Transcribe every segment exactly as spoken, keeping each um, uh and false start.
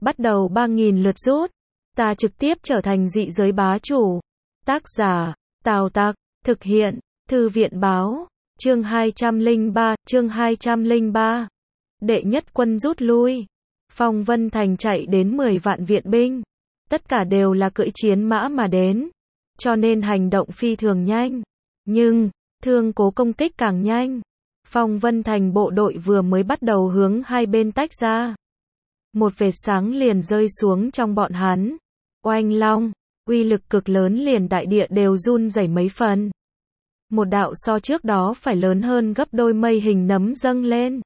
bắt đầu ba nghìn lượt rút. Ta trực tiếp trở thành dị giới bá chủ. Tác giả, Tào Tặc, thực hiện, Thư viện báo, chương hai trăm lẻ ba, chương hai trăm lẻ ba. Đệ nhất quân rút lui. Phong Vân Thành chạy đến mười vạn viện binh. Tất cả đều là cưỡi chiến mã mà đến. Cho nên hành động phi thường nhanh. Nhưng, Thương Cố công kích càng nhanh. Phong Vân Thành bộ đội vừa mới bắt đầu hướng hai bên tách ra. Một vệt sáng liền rơi xuống trong bọn hắn. Oanh long, uy lực cực lớn liền đại địa đều run rẩy mấy phần. Một đạo so trước đó phải lớn hơn gấp đôi mây hình nấm dâng lên.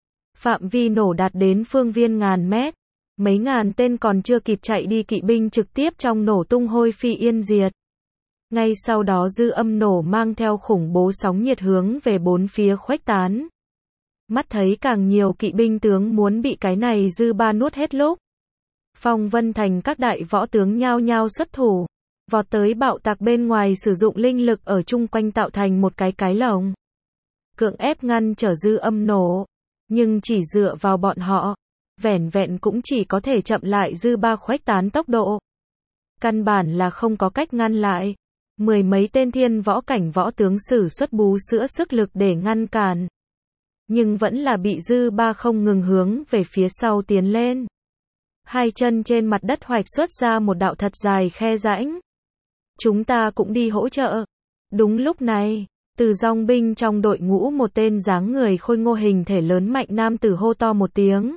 Phạm vi nổ đạt đến phương viên ngàn mét. Mấy ngàn tên còn chưa kịp chạy đi kỵ binh trực tiếp trong nổ tung hôi phi yên diệt. Ngay sau đó dư âm nổ mang theo khủng bố sóng nhiệt hướng về bốn phía khuếch tán. Mắt thấy càng nhiều kỵ binh tướng muốn bị cái này dư ba nuốt hết lúc. Phong Vân Thành các đại võ tướng nhao nhao xuất thủ. Vọt tới bạo tạc bên ngoài sử dụng linh lực ở chung quanh tạo thành một cái cái lồng. Cưỡng ép ngăn trở dư âm nổ. Nhưng chỉ dựa vào bọn họ. Vẻn vẹn cũng chỉ có thể chậm lại dư ba khuếch tán tốc độ. Căn bản là không có cách ngăn lại. Mười mấy tên thiên võ cảnh võ tướng sử xuất bú sữa sức lực để ngăn cản. Nhưng vẫn là bị dư ba không ngừng hướng về phía sau tiến lên. Hai chân trên mặt đất hoạch xuất ra một đạo thật dài khe rãnh. Chúng ta cũng đi hỗ trợ. Đúng lúc này, từ dòng binh trong đội ngũ một tên dáng người khôi ngô hình thể lớn mạnh nam tử hô to một tiếng.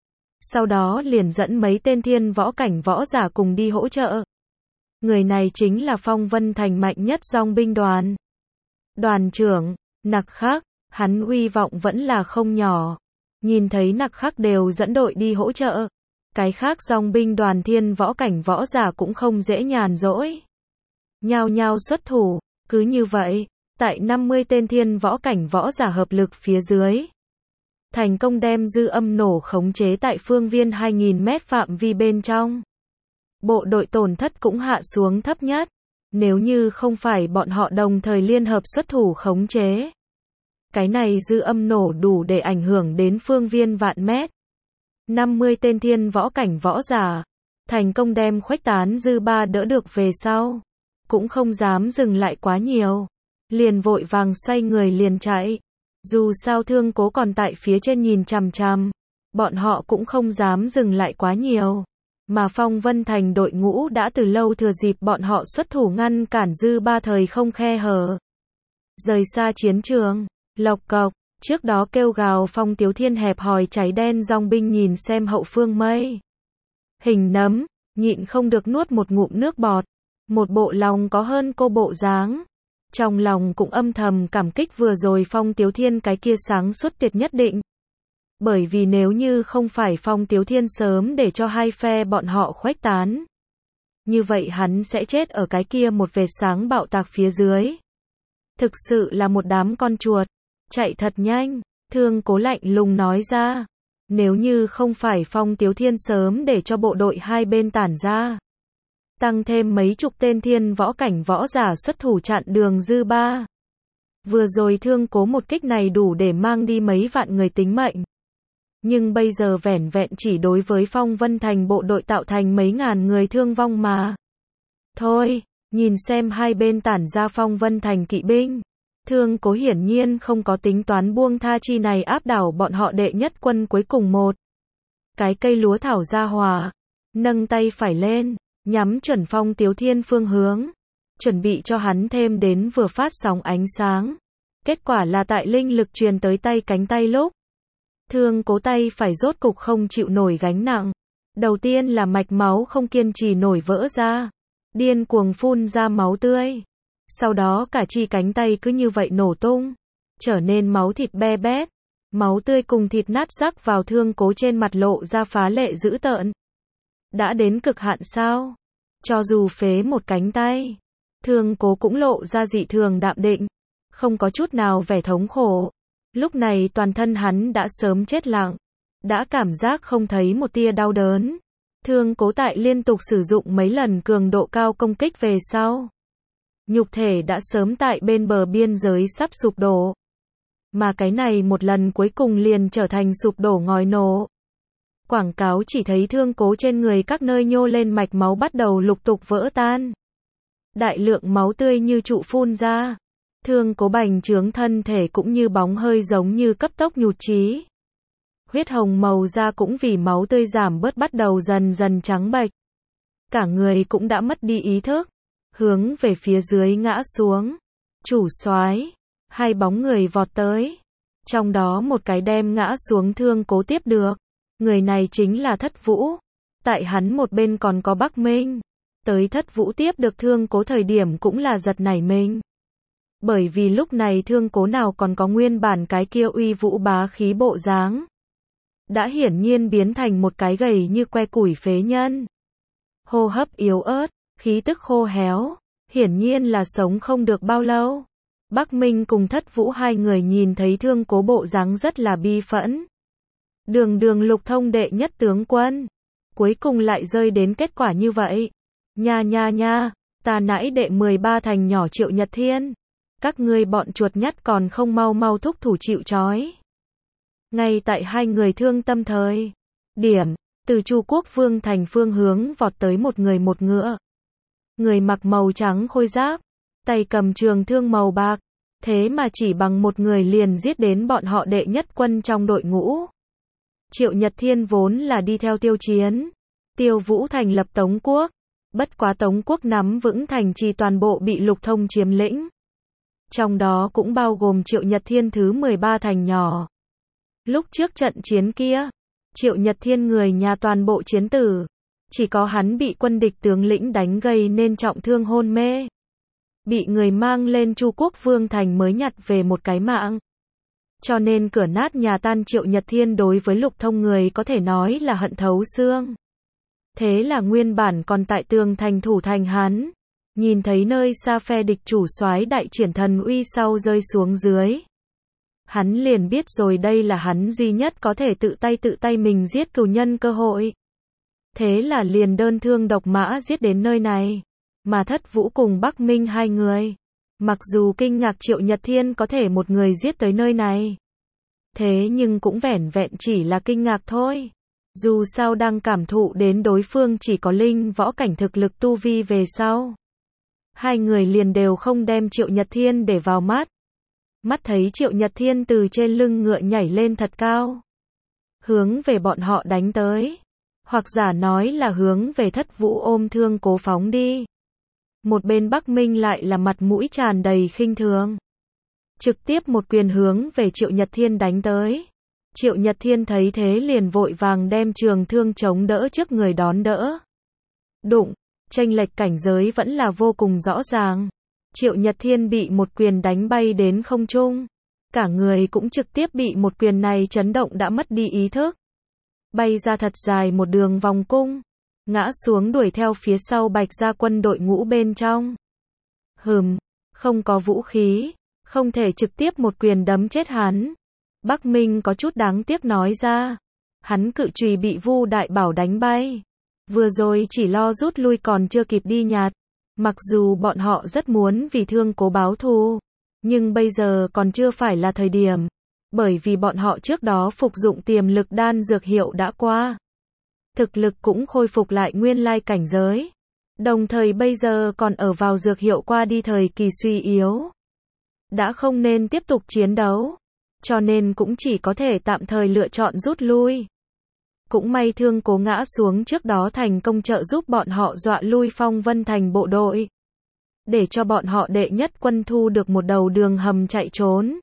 Sau đó liền dẫn mấy tên thiên võ cảnh võ giả cùng đi hỗ trợ. Người này chính là Phong Vân Thành mạnh nhất dòng binh đoàn. Đoàn trưởng, Nặc Khắc, hắn uy vọng vẫn là không nhỏ. Nhìn thấy Nặc Khắc đều dẫn đội đi hỗ trợ. Cái khác dòng binh đoàn thiên võ cảnh võ giả cũng không dễ nhàn rỗi. Nhao nhao xuất thủ, cứ như vậy, tại năm mươi tên thiên võ cảnh võ giả hợp lực phía dưới. Thành công đem dư âm nổ khống chế tại phương viên hai nghìn mét phạm vi bên trong. Bộ đội tổn thất cũng hạ xuống thấp nhất. Nếu như không phải bọn họ đồng thời liên hợp xuất thủ khống chế. Cái này dư âm nổ đủ để ảnh hưởng đến phương viên vạn mét. năm mươi tên thiên võ cảnh võ giả. Thành công đem khuếch tán dư ba đỡ được về sau. Cũng không dám dừng lại quá nhiều. Liền vội vàng xoay người liền chạy. Dù sao Thương Cố còn tại phía trên nhìn chằm chằm. Bọn họ cũng không dám dừng lại quá nhiều. Mà Phong Vân Thành đội ngũ đã từ lâu thừa dịp bọn họ xuất thủ ngăn cản dư ba thời không khe hở. Rời xa chiến trường, lộc cộc, trước đó kêu gào Phong Tiếu Thiên hẹp hòi cháy đen dòng binh nhìn xem hậu phương mây. Hình nấm, nhịn không được nuốt một ngụm nước bọt. Một bộ lòng có hơn cô bộ dáng. Trong lòng cũng âm thầm cảm kích vừa rồi Phong Tiếu Thiên cái kia sáng suốt tuyệt nhất định. Bởi vì nếu như không phải Phong Tiếu Thiên sớm để cho hai phe bọn họ khuếch tán. Như vậy hắn sẽ chết ở cái kia một vệt sáng bạo tạc phía dưới. Thực sự là một đám con chuột. Chạy thật nhanh, Thương Cố lạnh lùng nói ra. Nếu như không phải Phong Tiếu Thiên sớm để cho bộ đội hai bên tản ra. Tăng thêm mấy chục tên thiên võ cảnh võ giả xuất thủ chặn đường dư ba. Vừa rồi Thương Cố một kích này đủ để mang đi mấy vạn người tính mệnh. Nhưng bây giờ vẻn vẹn chỉ đối với Phong Vân Thành bộ đội tạo thành mấy ngàn người thương vong mà. Thôi, nhìn xem hai bên tản ra Phong Vân Thành kỵ binh. Thương Cố hiển nhiên không có tính toán buông tha chi này áp đảo bọn họ đệ nhất quân cuối cùng một. Cái cây lúa thảo ra hòa. Nâng tay phải lên, nhắm chuẩn Phong Tiếu Thiên phương hướng. Chuẩn bị cho hắn thêm đến vừa phát sóng ánh sáng. Kết quả là tại linh lực truyền tới tay cánh tay lúc. Thương Cố tay phải rốt cục không chịu nổi gánh nặng. Đầu tiên là mạch máu không kiên trì nổi vỡ ra. Điên cuồng phun ra máu tươi. Sau đó cả chi cánh tay cứ như vậy nổ tung. Trở nên máu thịt be bét. Máu tươi cùng thịt nát rắc vào Thương Cố trên mặt lộ ra phá lệ dữ tợn. Đã đến cực hạn sao? Cho dù phế một cánh tay. Thương Cố cũng lộ ra dị thường đạm định. Không có chút nào vẻ thống khổ. Lúc này toàn thân hắn đã sớm chết lặng. Đã cảm giác không thấy một tia đau đớn. Thương Cố tại liên tục sử dụng mấy lần cường độ cao công kích về sau. Nhục thể đã sớm tại bên bờ biên giới sắp sụp đổ. Mà cái này một lần cuối cùng liền trở thành sụp đổ ngòi nổ. Quảng cáo chỉ thấy thương cố trên người các nơi nhô lên mạch máu bắt đầu lục tục vỡ tan. Đại lượng máu tươi như trụ phun ra. Thương cố bành trướng thân thể cũng như bóng hơi giống như cấp tốc nhụt chí. Huyết hồng màu da cũng vì máu tươi giảm bớt bắt đầu dần dần trắng bệch. Cả người cũng đã mất đi ý thức. Hướng về phía dưới ngã xuống. Chủ soái, hai bóng người vọt tới. Trong đó một cái đem ngã xuống thương cố tiếp được. Người này chính là Thất Vũ. Tại hắn một bên còn có Bắc Minh. Tới Thất Vũ tiếp được thương cố thời điểm cũng là giật nảy mình. Bởi vì lúc này thương cố nào còn có nguyên bản cái kia uy vũ bá khí bộ dáng. Đã hiển nhiên biến thành một cái gầy như que củi phế nhân. Hô hấp yếu ớt, khí tức khô héo, hiển nhiên là sống không được bao lâu. Bắc Minh cùng Thất Vũ hai người nhìn thấy thương cố bộ dáng rất là bi phẫn. Đường đường lục thông đệ nhất tướng quân. Cuối cùng lại rơi đến kết quả như vậy. Nha nha nha, ta nãi đệ mười ba thành nhỏ Triệu Nhật Thiên. Các ngươi bọn chuột nhắt còn không mau mau thúc thủ chịu trói. Ngay tại hai người thương tâm thời điểm, từ Chu Quốc Vương thành phương hướng vọt tới một người một ngựa. Người mặc màu trắng khôi giáp, tay cầm trường thương màu bạc, thế mà chỉ bằng một người liền giết đến bọn họ đệ nhất quân trong đội ngũ. Triệu Nhật Thiên vốn là đi theo Tiêu Chiến. Tiêu Vũ thành lập Tống Quốc, bất quá Tống Quốc nắm vững thành trì toàn bộ bị Lục Thông chiếm lĩnh. Trong đó cũng bao gồm Triệu Nhật Thiên thứ mười ba thành nhỏ. Lúc trước trận chiến kia, Triệu Nhật Thiên người nhà toàn bộ chiến tử. Chỉ có hắn bị quân địch tướng lĩnh đánh gây nên trọng thương hôn mê. Bị người mang lên Chu Quốc Vương thành mới nhặt về một cái mạng. Cho nên cửa nát nhà tan Triệu Nhật Thiên đối với Lục Thông người có thể nói là hận thấu xương. Thế là nguyên bản còn tại tường thành thủ thành hắn. Nhìn thấy nơi xa phe địch chủ soái đại triển thần uy sau rơi xuống dưới. Hắn liền biết rồi đây là hắn duy nhất có thể tự tay tự tay mình giết cừu nhân cơ hội. Thế là liền đơn thương độc mã giết đến nơi này. Mà Thất Vũ cùng Bắc Minh hai người. Mặc dù kinh ngạc Triệu Nhật Thiên có thể một người giết tới nơi này. Thế nhưng cũng vẻn vẹn chỉ là kinh ngạc thôi. Dù sao đang cảm thụ đến đối phương chỉ có linh võ cảnh thực lực tu vi về sau. Hai người liền đều không đem Triệu Nhật Thiên để vào mắt. Mắt thấy Triệu Nhật Thiên từ trên lưng ngựa nhảy lên thật cao. Hướng về bọn họ đánh tới. Hoặc giả nói là hướng về Thất Vũ ôm thương cố phóng đi. Một bên Bắc Minh lại là mặt mũi tràn đầy khinh thường. Trực tiếp một quyền hướng về Triệu Nhật Thiên đánh tới. Triệu Nhật Thiên thấy thế liền vội vàng đem trường thương chống đỡ trước người đón đỡ. Đụng, chênh lệch cảnh giới vẫn là vô cùng rõ ràng. Triệu Nhật Thiên bị một quyền đánh bay đến không trung. Cả người cũng trực tiếp bị một quyền này chấn động đã mất đi ý thức. Bay ra thật dài một đường vòng cung. Ngã xuống đuổi theo phía sau Bạch Gia quân đội ngũ bên trong. Hừm, không có vũ khí. Không thể trực tiếp một quyền đấm chết hắn. Bắc Minh có chút đáng tiếc nói ra. Hắn cự chùy bị Vu Đại Bảo đánh bay. Vừa rồi chỉ lo rút lui còn chưa kịp đi nhặt. Mặc dù bọn họ rất muốn vì thương cố báo thù. Nhưng bây giờ còn chưa phải là thời điểm. Bởi vì bọn họ trước đó phục dụng tiềm lực đan dược hiệu đã qua. Thực lực cũng khôi phục lại nguyên lai cảnh giới. Đồng thời bây giờ còn ở vào dược hiệu qua đi thời kỳ suy yếu. Đã không nên tiếp tục chiến đấu. Cho nên cũng chỉ có thể tạm thời lựa chọn rút lui. Cũng may thương cố ngã xuống trước đó thành công trợ giúp bọn họ dọa lui Phong Vân thành bộ đội. Để cho bọn họ đệ nhất quân thu được một đầu đường hầm chạy trốn.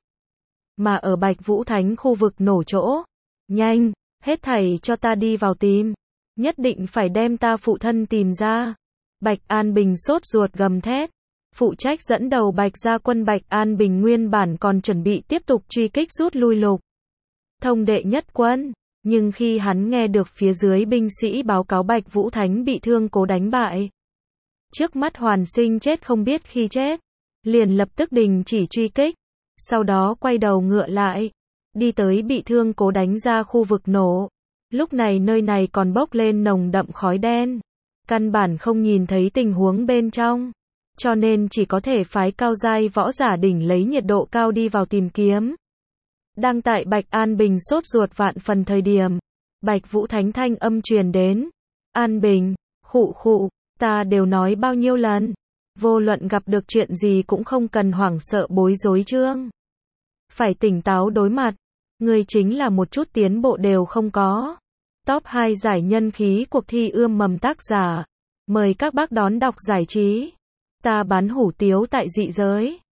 Mà ở Bạch Vũ Thánh khu vực nổ chỗ. Nhanh, hết thảy cho ta đi vào tìm. Nhất định phải đem ta phụ thân tìm ra. Bạch An Bình sốt ruột gầm thét. Phụ trách dẫn đầu Bạch Gia quân Bạch An Bình nguyên bản còn chuẩn bị tiếp tục truy kích rút lui Lục Thông đệ nhất quân. Nhưng khi hắn nghe được phía dưới binh sĩ báo cáo Bạch Vũ Thánh bị thương cố đánh bại. Trước mắt hoàn sinh chết không biết khi chết. Liền lập tức đình chỉ truy kích. Sau đó quay đầu ngựa lại. Đi tới bị thương cố đánh ra khu vực nổ. Lúc này nơi này còn bốc lên nồng đậm khói đen. Căn bản không nhìn thấy tình huống bên trong. Cho nên chỉ có thể phái cao giai võ giả đỉnh lấy nhiệt độ cao đi vào tìm kiếm. Đang tại Bạch An Bình sốt ruột vạn phần thời điểm. Bạch Vũ Thánh thanh âm truyền đến. An bình, khụ khụ, ta đều nói bao nhiêu lần. Vô luận gặp được chuyện gì cũng không cần hoảng sợ bối rối chương. Phải tỉnh táo đối mặt. Người chính là một chút tiến bộ đều không có. Top hai giải nhân khí cuộc thi ươm mầm tác giả. Mời các bác đón đọc giải trí. Ta bán hủ tiếu tại dị giới.